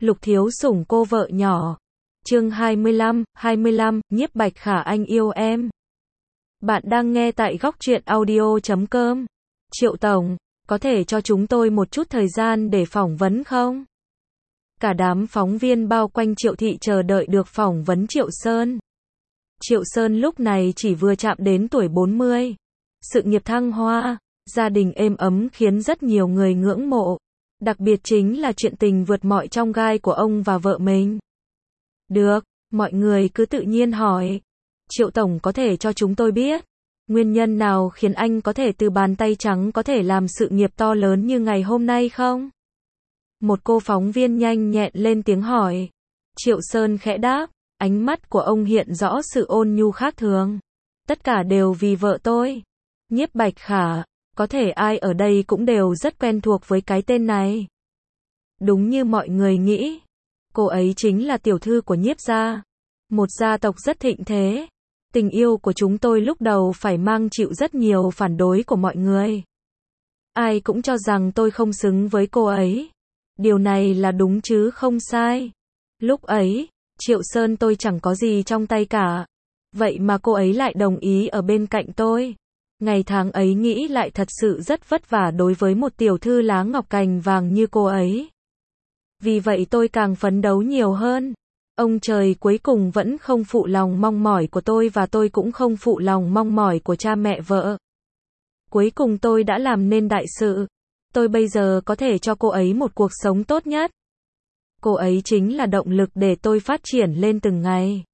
Lục Thiếu Sủng cô vợ nhỏ. Chương 25, Nhiếp Bạch Khả anh yêu em. Bạn đang nghe tại góc truyện audio.com. Triệu Tổng, có thể cho chúng tôi một chút thời gian để phỏng vấn không? Cả đám phóng viên bao quanh Triệu Thị chờ đợi được phỏng vấn Triệu Sơn. Triệu Sơn lúc này chỉ vừa chạm đến tuổi 40. Sự nghiệp thăng hoa, gia đình êm ấm khiến rất nhiều người ngưỡng mộ. Đặc biệt chính là chuyện tình vượt mọi chông gai của ông và vợ mình. Được, mọi người cứ tự nhiên hỏi. Triệu Tổng có thể cho chúng tôi biết, nguyên nhân nào khiến anh có thể từ bàn tay trắng có thể làm sự nghiệp to lớn như ngày hôm nay không? Một cô phóng viên nhanh nhẹn lên tiếng hỏi. Triệu Sơn khẽ đáp, ánh mắt của ông hiện rõ sự ôn nhu khác thường. Tất cả đều vì vợ tôi. Nhiếp Bạch Khả. Có thể ai ở đây cũng đều rất quen thuộc với cái tên này. Đúng như mọi người nghĩ, cô ấy chính là tiểu thư của Nhiếp gia, một gia tộc rất thịnh thế. Tình yêu của chúng tôi lúc đầu phải mang chịu rất nhiều phản đối của mọi người. Ai cũng cho rằng tôi không xứng với cô ấy. Điều này là đúng chứ không sai. Lúc ấy, Triệu Sơn tôi chẳng có gì trong tay cả. Vậy mà cô ấy lại đồng ý ở bên cạnh tôi. Ngày tháng ấy nghĩ lại thật sự rất vất vả đối với một tiểu thư lá ngọc cành vàng như cô ấy. Vì vậy tôi càng phấn đấu nhiều hơn. Ông trời cuối cùng vẫn không phụ lòng mong mỏi của tôi và tôi cũng không phụ lòng mong mỏi của cha mẹ vợ. Cuối cùng tôi đã làm nên đại sự. Tôi bây giờ có thể cho cô ấy một cuộc sống tốt nhất. Cô ấy chính là động lực để tôi phát triển lên từng ngày.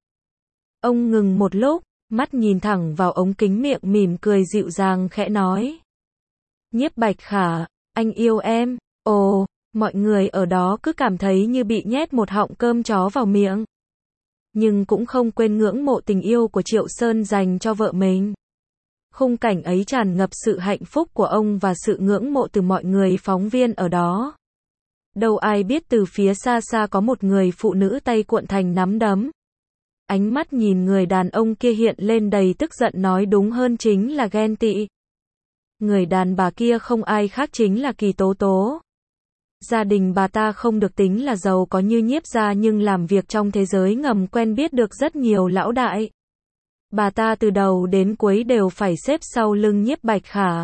Ông ngừng một lúc. Mắt nhìn thẳng vào ống kính, miệng mỉm cười dịu dàng khẽ nói. Nhiếp Bạch Khả, anh yêu em. Ồ, mọi người ở đó cứ cảm thấy như bị nhét một họng cơm chó vào miệng. Nhưng cũng không quên ngưỡng mộ tình yêu của Triệu Sơn dành cho vợ mình. Khung cảnh ấy tràn ngập sự hạnh phúc của ông và sự ngưỡng mộ từ mọi người phóng viên ở đó. Đâu ai biết từ phía xa xa có một người phụ nữ tay cuộn thành nắm đấm. Ánh mắt nhìn người đàn ông kia hiện lên đầy tức giận, nói đúng hơn chính là ghen tị. Người đàn bà kia không ai khác chính là Kỳ Tố Tố. Gia đình bà ta không được tính là giàu có như Nhiếp gia nhưng làm việc trong thế giới ngầm, quen biết được rất nhiều lão đại. Bà ta từ đầu đến cuối đều phải xếp sau lưng Nhiếp Bạch Khả.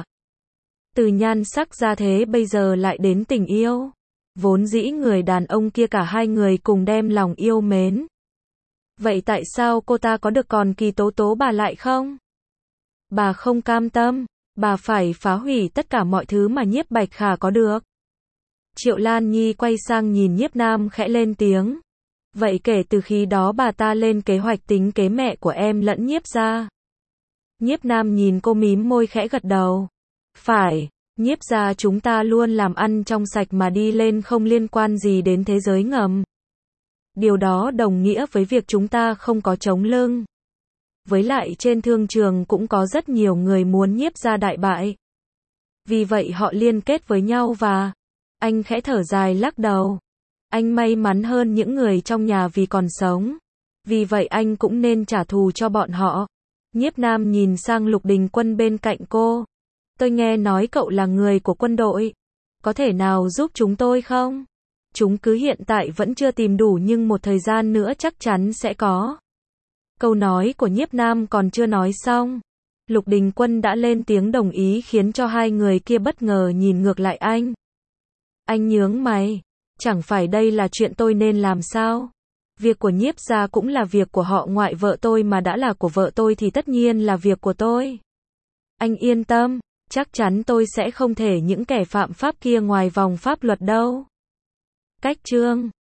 Từ nhan sắc ra thế bây giờ lại đến tình yêu. Vốn dĩ người đàn ông kia cả hai người cùng đem lòng yêu mến. Vậy tại sao cô ta có được còn Kỳ Tố Tố bà lại không? Bà không cam tâm, bà phải phá hủy tất cả mọi thứ mà Nhiếp Bạch Khả có được. Triệu Lan Nhi quay sang nhìn Nhiếp Nam khẽ lên tiếng. Vậy kể từ khi đó bà ta lên kế hoạch tính kế mẹ của em lẫn Nhiếp gia. Nhiếp Nam nhìn cô mím môi khẽ gật đầu. Phải, Nhiếp gia chúng ta luôn làm ăn trong sạch mà đi lên không liên quan gì đến thế giới ngầm. Điều đó đồng nghĩa với việc chúng ta không có chống lưng. Với lại trên thương trường cũng có rất nhiều người muốn Nhiếp gia đại bại. Vì vậy họ liên kết với nhau và... Anh khẽ thở dài lắc đầu. Anh may mắn hơn những người trong nhà vì còn sống. Vì vậy anh cũng nên trả thù cho bọn họ. Nhiếp Nam nhìn sang Lục Đình Quân bên cạnh cô. Tôi nghe nói cậu là người của quân đội. Có thể nào giúp chúng tôi không? Chúng cứ hiện tại vẫn chưa tìm đủ nhưng một thời gian nữa chắc chắn sẽ có. Câu nói của Nhiếp Nam còn chưa nói xong. Lục Đình Quân đã lên tiếng đồng ý khiến cho hai người kia bất ngờ nhìn ngược lại anh. Anh nhướng mày. Chẳng phải đây là chuyện tôi nên làm sao? Việc của Nhiếp gia cũng là việc của họ ngoại vợ tôi, mà đã là của vợ tôi thì tất nhiên là việc của tôi. Anh yên tâm, chắc chắn tôi sẽ không thể những kẻ phạm pháp kia ngoài vòng pháp luật đâu. Cách chương